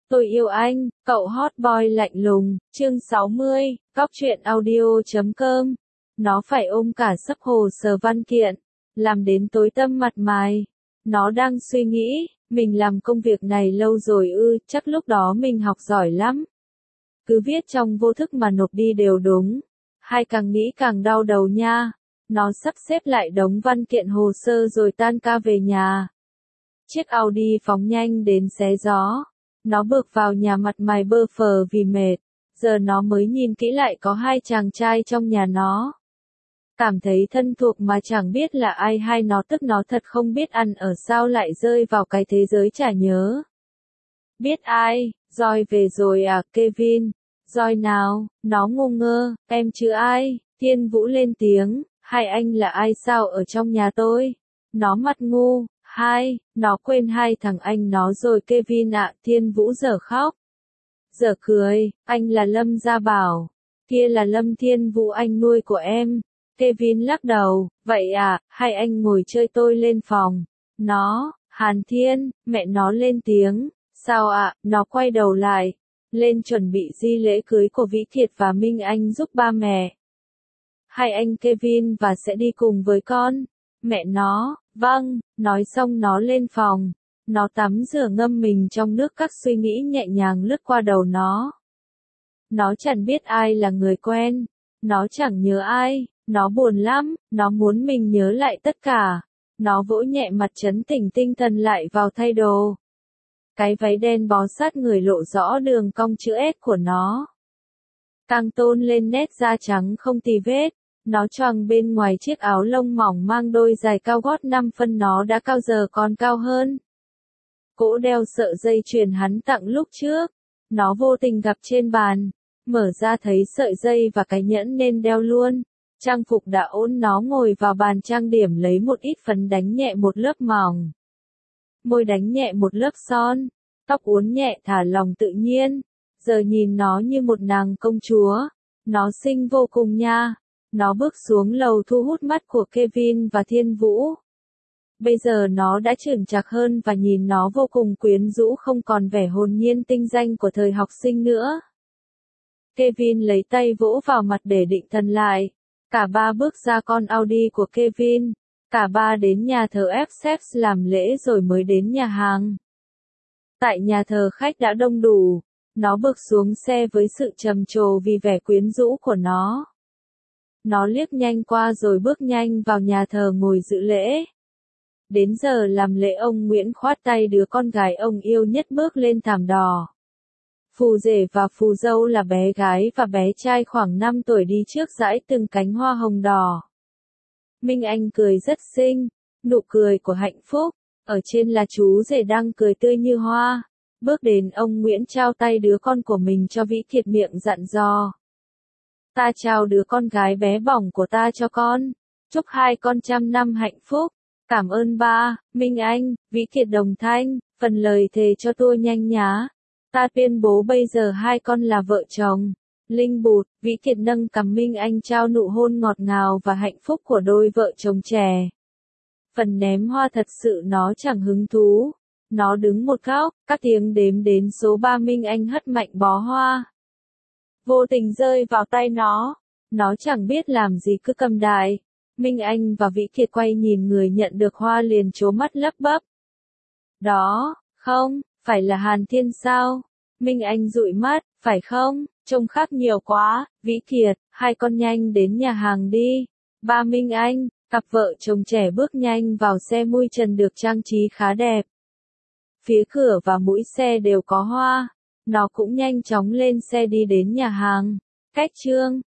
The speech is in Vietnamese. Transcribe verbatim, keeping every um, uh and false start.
Tôi yêu anh, cậu hot boy lạnh lùng, chương sáu mươi, cóc truyện audio chấm com. Nó phải ôm cả sấp hồ sơ văn kiện, làm đến tối tăm mặt mày. Nó đang suy nghĩ, mình làm công việc này lâu rồi ư, chắc lúc đó mình học giỏi lắm. Cứ viết trong vô thức mà nộp đi đều đúng. Hay càng nghĩ càng đau đầu nha. Nó sắp xếp lại đống văn kiện hồ sơ rồi tan ca về nhà. Chiếc Audi phóng nhanh đến xé gió. Nó bước vào nhà mặt mày bơ phờ vì mệt. Giờ nó mới nhìn kỹ lại có hai chàng trai trong nhà nó. Cảm thấy thân thuộc mà chẳng biết là ai hay nó tức nó thật không biết ăn ở sao lại rơi vào cái thế giới chả nhớ. Biết ai, Joy về rồi à Kevin? Joy nào, nó ngu ngơ, em chứ ai? Thiên Vũ lên tiếng, hai anh là ai sao ở trong nhà tôi? Nó mặt ngu. Hai, nó quên hai thằng anh nó rồi Kevin ạ, Thiên Vũ dở khóc. Dở cười, anh là Lâm Gia Bảo. Kia là Lâm Thiên Vũ anh nuôi của em. Kevin lắc đầu, vậy à, hai anh ngồi chơi tôi lên phòng. Nó, Hàn Thiên, mẹ nó lên tiếng. Sao ạ, nó quay đầu lại. Lên chuẩn bị di lễ cưới của Vĩ Kiệt và Minh Anh giúp ba mẹ. Hai anh Kevin và sẽ đi cùng với con. Mẹ nó, vâng, nói xong nó lên phòng. Nó tắm rửa ngâm mình trong nước các suy nghĩ nhẹ nhàng lướt qua đầu nó. Nó chẳng biết ai là người quen. Nó chẳng nhớ ai, nó buồn lắm, nó muốn mình nhớ lại tất cả. Nó vỗ nhẹ mặt trấn tỉnh tinh thần lại vào thay đồ. Cái váy đen bó sát người lộ rõ đường cong chữ S của nó. Càng tôn lên nét da trắng không tì vết. Nó choàng bên ngoài chiếc áo lông mỏng mang đôi giày cao gót năm phân nó đã cao giờ còn cao hơn. Cỗ đeo sợi dây chuyền hắn tặng lúc trước. Nó vô tình gặp trên bàn. Mở ra thấy sợi dây và cái nhẫn nên đeo luôn. Trang phục đã ổn nó ngồi vào bàn trang điểm lấy một ít phấn đánh nhẹ một lớp mỏng. Môi đánh nhẹ một lớp son. Tóc uốn nhẹ thả lòng tự nhiên. Giờ nhìn nó như một nàng công chúa. Nó xinh vô cùng nha. Nó bước xuống lầu thu hút mắt của Kevin và Thiên Vũ. Bây giờ nó đã chững chạc hơn và nhìn nó vô cùng quyến rũ không còn vẻ hồn nhiên tinh danh của thời học sinh nữa. Kevin lấy tay vỗ vào mặt để định thần lại. Cả ba bước ra con Audi của Kevin. Cả ba đến nhà thờ F làm lễ rồi mới đến nhà hàng. Tại nhà thờ khách đã đông đủ. Nó bước xuống xe với sự trầm trồ vì vẻ quyến rũ của nó. Nó liếc nhanh qua rồi bước nhanh vào nhà thờ ngồi dự lễ. Đến giờ làm lễ ông Nguyễn khoát tay đứa con gái ông yêu nhất bước lên thảm đỏ. Phù rể và phù dâu là bé gái và bé trai khoảng năm tuổi đi trước dãi từng cánh hoa hồng đỏ. Minh Anh cười rất xinh, nụ cười của hạnh phúc. Ở trên là chú rể đang cười tươi như hoa. Bước đến ông Nguyễn trao tay đứa con của mình cho Vĩ Kiệt miệng dặn dò. Ta trao đứa con gái bé bỏng của ta cho con. Chúc hai con trăm năm hạnh phúc. Cảm ơn ba, Minh Anh, Vĩ Kiệt đồng thanh, phần lời thề cho tôi nhanh nhá. Ta tuyên bố bây giờ hai con là vợ chồng. Linh bụt, Vĩ Kiệt nâng cằm Minh Anh trao nụ hôn ngọt ngào và hạnh phúc của đôi vợ chồng trẻ. Phần ném hoa thật sự nó chẳng hứng thú. Nó đứng một góc, các tiếng đếm đến số ba Minh Anh hất mạnh bó hoa. Vô tình rơi vào tay nó. Nó chẳng biết làm gì cứ cầm đại. Minh Anh và Vĩ Kiệt quay nhìn người nhận được hoa liền trố mắt lắp bắp. Đó, không, phải là Hàn Thiên sao? Minh Anh dụi mắt, phải không? Trông khác nhiều quá. Vĩ Kiệt, hai con nhanh đến nhà hàng đi. Ba Minh Anh, cặp vợ chồng trẻ bước nhanh vào xe mui trần được trang trí khá đẹp. Phía cửa và mũi xe đều có hoa. Nó cũng nhanh chóng lên xe đi đến nhà hàng. Cách chương